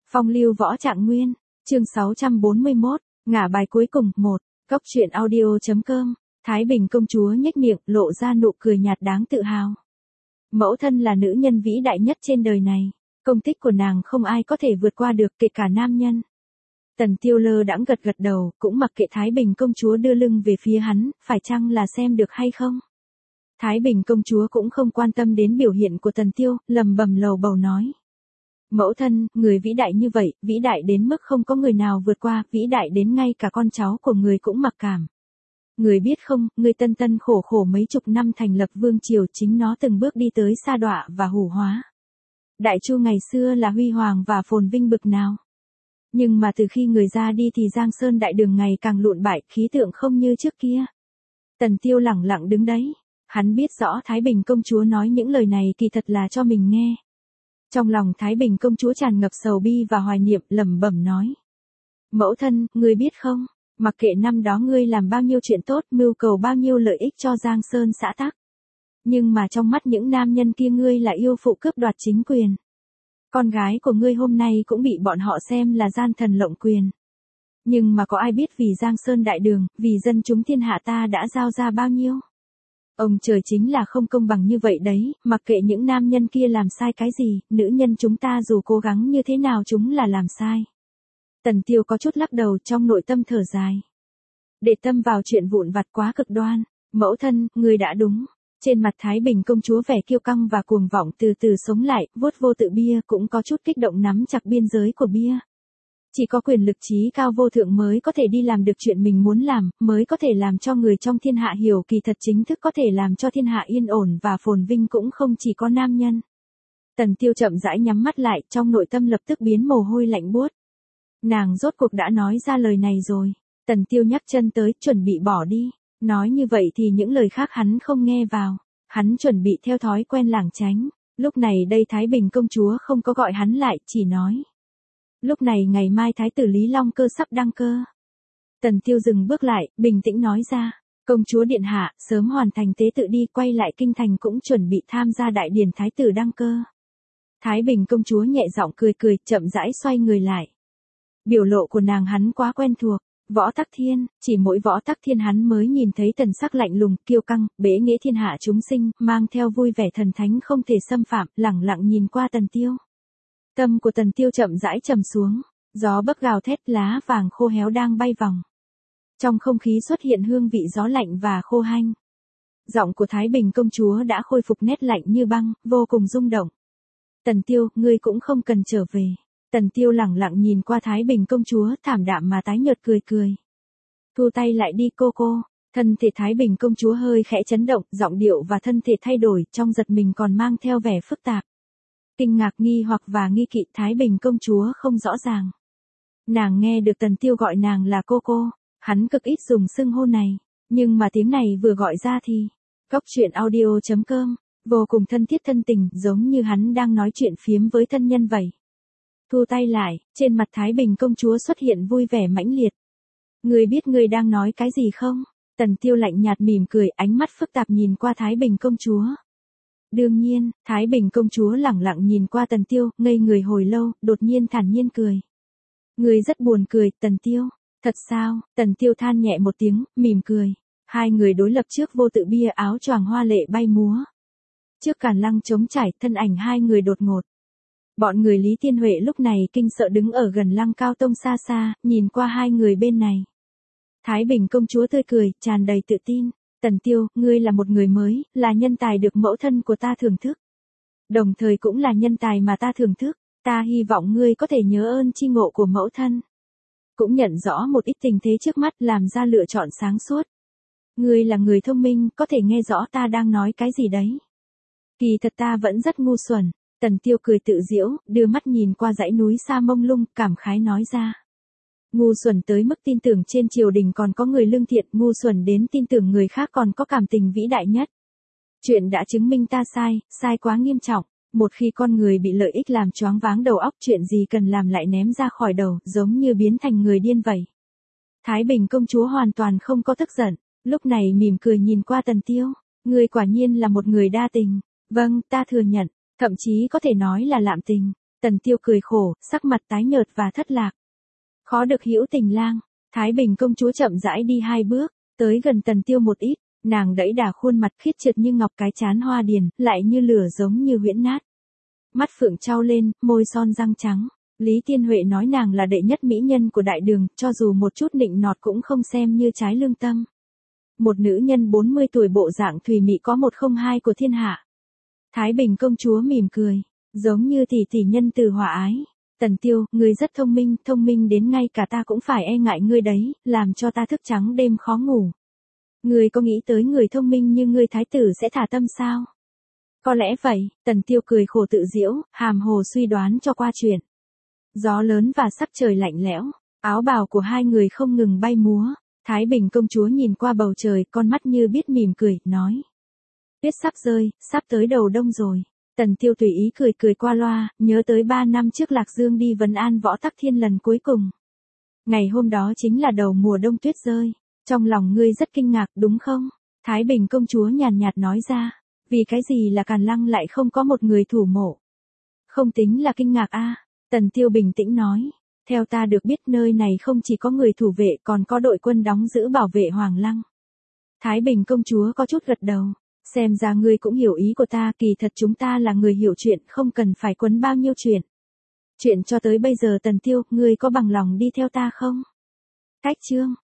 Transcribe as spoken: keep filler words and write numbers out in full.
Phong lưu võ trạng nguyên, chương sáu trăm bốn mươi mốt, ngả bài cuối cùng, một, Cốc truyện audio.com, Thái Bình công chúa nhếch miệng, lộ ra nụ cười nhạt đáng tự hào. Mẫu thân là nữ nhân vĩ đại nhất trên đời này, công tích của nàng không ai có thể vượt qua được, kể cả nam nhân. Tần Tiêu lơ đãng gật gật đầu, cũng mặc kệ Thái Bình công chúa đưa lưng về phía hắn, phải chăng là xem được hay không. Thái Bình công chúa cũng không quan tâm đến biểu hiện của Tần Tiêu, lầm bầm lầu bầu nói. Mẫu thân, người vĩ đại như vậy, vĩ đại đến mức không có người nào vượt qua, vĩ đại đến ngay cả con cháu của người cũng mặc cảm. Người biết không, người tân tân khổ khổ mấy chục năm thành lập vương triều, chính nó từng bước đi tới sa đọa và hủ hóa. Đại Chu ngày xưa là huy hoàng và phồn vinh bực nào. Nhưng mà từ khi người ra đi thì Giang Sơn đại đường ngày càng lụn bại, khí tượng không như trước kia. Tần Tiêu lẳng lặng đứng đấy, hắn biết rõ Thái Bình công chúa nói những lời này kỳ thật là cho mình nghe. Trong lòng Thái Bình công chúa tràn ngập sầu bi và hoài niệm, lẩm bẩm nói. Mẫu thân, ngươi biết không, mặc kệ năm đó ngươi làm bao nhiêu chuyện tốt, mưu cầu bao nhiêu lợi ích cho Giang Sơn xã tắc. Nhưng mà trong mắt những nam nhân kia ngươi là yêu phụ cướp đoạt chính quyền. Con gái của ngươi hôm nay cũng bị bọn họ xem là gian thần lộng quyền. Nhưng mà có ai biết vì Giang Sơn đại đường, vì dân chúng thiên hạ ta đã giao ra bao nhiêu? Ông trời chính là không công bằng như vậy đấy, mặc kệ những nam nhân kia làm sai cái gì, nữ nhân chúng ta dù cố gắng như thế nào chúng là làm sai. Tần Tiêu có chút lắc đầu, trong nội tâm thở dài. Để tâm vào chuyện vụn vặt quá cực đoan, mẫu thân, người đã đúng. Trên mặt Thái Bình công chúa vẻ kiêu căng và cuồng vọng từ từ sống lại, vuốt vô tự bia cũng có chút kích động nắm chặt biên giới của bia. Chỉ có quyền lực trí cao vô thượng mới có thể đi làm được chuyện mình muốn làm, mới có thể làm cho người trong thiên hạ hiểu kỳ thật chính thức có thể làm cho thiên hạ yên ổn và phồn vinh cũng không chỉ có nam nhân. Tần Tiêu chậm rãi nhắm mắt lại, trong nội tâm lập tức biến mồ hôi lạnh buốt. Nàng rốt cuộc đã nói ra lời này rồi. Tần Tiêu nhắc chân tới, chuẩn bị bỏ đi. Nói như vậy thì những lời khác hắn không nghe vào. Hắn chuẩn bị theo thói quen lảng tránh. Lúc này đây Thái Bình công chúa không có gọi hắn lại, chỉ nói. Lúc này ngày mai Thái tử Lý Long Cơ sắp đăng cơ. Tần Tiêu dừng bước lại, bình tĩnh nói ra. Công chúa điện hạ, sớm hoàn thành tế tự đi, quay lại kinh thành cũng chuẩn bị tham gia đại điển Thái tử đăng cơ. Thái Bình công chúa nhẹ giọng cười cười, chậm rãi xoay người lại. Biểu lộ của nàng hắn quá quen thuộc. Võ Tắc Thiên, chỉ mỗi Võ Tắc Thiên hắn mới nhìn thấy tần sắc lạnh lùng, kiêu căng, bế nghĩa thiên hạ chúng sinh, mang theo vui vẻ thần thánh không thể xâm phạm, lẳng lặng nhìn qua Tần Tiêu. Tâm của Tần Tiêu chậm rãi trầm xuống, gió bấc gào thét, lá vàng khô héo đang bay vòng. Trong không khí xuất hiện hương vị gió lạnh và khô hanh. Giọng của Thái Bình công chúa đã khôi phục nét lạnh như băng, vô cùng rung động. Tần Tiêu, ngươi cũng không cần trở về. Tần Tiêu lẳng lặng nhìn qua Thái Bình công chúa, thảm đạm mà tái nhợt cười cười. Thu tay lại đi cô cô. Thân thể Thái Bình công chúa hơi khẽ chấn động, giọng điệu và thân thể thay đổi, trong giật mình còn mang theo vẻ phức tạp. Kinh ngạc, nghi hoặc và nghi kỵ. Thái Bình công chúa không rõ ràng. Nàng nghe được Tần Tiêu gọi nàng là cô cô, hắn cực ít dùng xưng hô này, nhưng mà tiếng này vừa gọi ra thì, Cốc truyện audio.com, vô cùng thân thiết thân tình, giống như hắn đang nói chuyện phiếm với thân nhân vậy. Thu tay lại, trên mặt Thái Bình công chúa xuất hiện vui vẻ mãnh liệt. Ngươi biết ngươi đang nói cái gì không? Tần Tiêu lạnh nhạt mỉm cười, ánh mắt phức tạp nhìn qua Thái Bình công chúa. Đương nhiên, Thái Bình công chúa lẳng lặng nhìn qua Tần Tiêu, ngây người hồi lâu, đột nhiên thản nhiên cười. Ngươi rất buồn cười, Tần Tiêu. Thật sao? Tần Tiêu than nhẹ một tiếng, mỉm cười. Hai người đối lập trước vô tự bia, áo choàng hoa lệ bay múa. Trước càn lăng trống trải, thân ảnh hai người đột ngột. Bọn người Lý Tiên Huệ lúc này kinh sợ đứng ở gần Lăng Cao Tông xa xa, nhìn qua hai người bên này. Thái Bình công chúa tươi cười, tràn đầy tự tin. Tần Tiêu, ngươi là một người mới, là nhân tài được mẫu thân của ta thưởng thức. Đồng thời cũng là nhân tài mà ta thưởng thức, ta hy vọng ngươi có thể nhớ ơn chi ngộ của mẫu thân. Cũng nhận rõ một ít tình thế trước mắt, làm ra lựa chọn sáng suốt. Ngươi là người thông minh, có thể nghe rõ ta đang nói cái gì đấy. Kỳ thật ta vẫn rất ngu xuẩn. Tần Tiêu cười tự giễu, đưa mắt nhìn qua dãy núi xa mông lung, cảm khái nói ra. Ngu xuẩn tới mức tin tưởng trên triều đình còn có người lương thiện, ngu xuẩn đến tin tưởng người khác còn có cảm tình vĩ đại nhất. Chuyện đã chứng minh ta sai, sai quá nghiêm trọng. Một khi con người bị lợi ích làm choáng váng đầu óc, chuyện gì cần làm lại ném ra khỏi đầu, giống như biến thành người điên vậy. Thái Bình công chúa hoàn toàn không có tức giận, lúc này mỉm cười nhìn qua Tần Tiêu. Ngươi quả nhiên là một người đa tình. Vâng, ta thừa nhận. Thậm chí có thể nói là lạm tình. Tần Tiêu cười khổ, sắc mặt tái nhợt và thất lạc. Khó được hữu tình lang, Thái Bình công chúa chậm rãi đi hai bước, tới gần Tần Tiêu một ít, nàng đẫy đà khuôn mặt khiết trượt như ngọc, cái trán hoa điền, lại như lửa giống như huyễn nát. Mắt phượng trao lên, môi son răng trắng. Lý Tiên Huệ nói nàng là đệ nhất mỹ nhân của đại đường, cho dù một chút nịnh nọt cũng không xem như trái lương tâm. Một nữ nhân bốn mươi tuổi bộ dạng thùy mị có một không hai của thiên hạ. Thái Bình công chúa mỉm cười, giống như tỷ tỷ nhân từ hòa ái. Tần Tiêu, ngươi rất thông minh, thông minh đến ngay cả ta cũng phải e ngại ngươi đấy, làm cho ta thức trắng đêm khó ngủ. Ngươi có nghĩ tới người thông minh như ngươi thái tử sẽ thả tâm sao? Có lẽ vậy, Tần Tiêu cười khổ tự giễu, hàm hồ suy đoán cho qua chuyện. Gió lớn và sắc trời lạnh lẽo, áo bào của hai người không ngừng bay múa. Thái Bình công chúa nhìn qua bầu trời, con mắt như biết mỉm cười, nói. Tuyết sắp rơi, sắp tới đầu đông rồi. Tần Tiêu tùy ý cười cười qua loa, nhớ tới ba năm trước Lạc Dương đi vấn an Võ Tắc Thiên lần cuối cùng. Ngày hôm đó chính là đầu mùa đông tuyết rơi. Trong lòng ngươi rất kinh ngạc đúng không? Thái Bình công chúa nhàn nhạt nói ra. Vì cái gì là Càn Lăng lại không có một người thủ mộ? Không tính là kinh ngạc a. Tần Tiêu bình tĩnh nói. Theo ta được biết nơi này không chỉ có người thủ vệ còn có đội quân đóng giữ bảo vệ Hoàng Lăng. Thái Bình công chúa có chút gật đầu. Xem ra ngươi cũng hiểu ý của ta, kỳ thật chúng ta là người hiểu chuyện, không cần phải quấn bao nhiêu chuyện. Chuyện cho tới bây giờ Tần Tiêu, ngươi có bằng lòng đi theo ta không? Cách chương.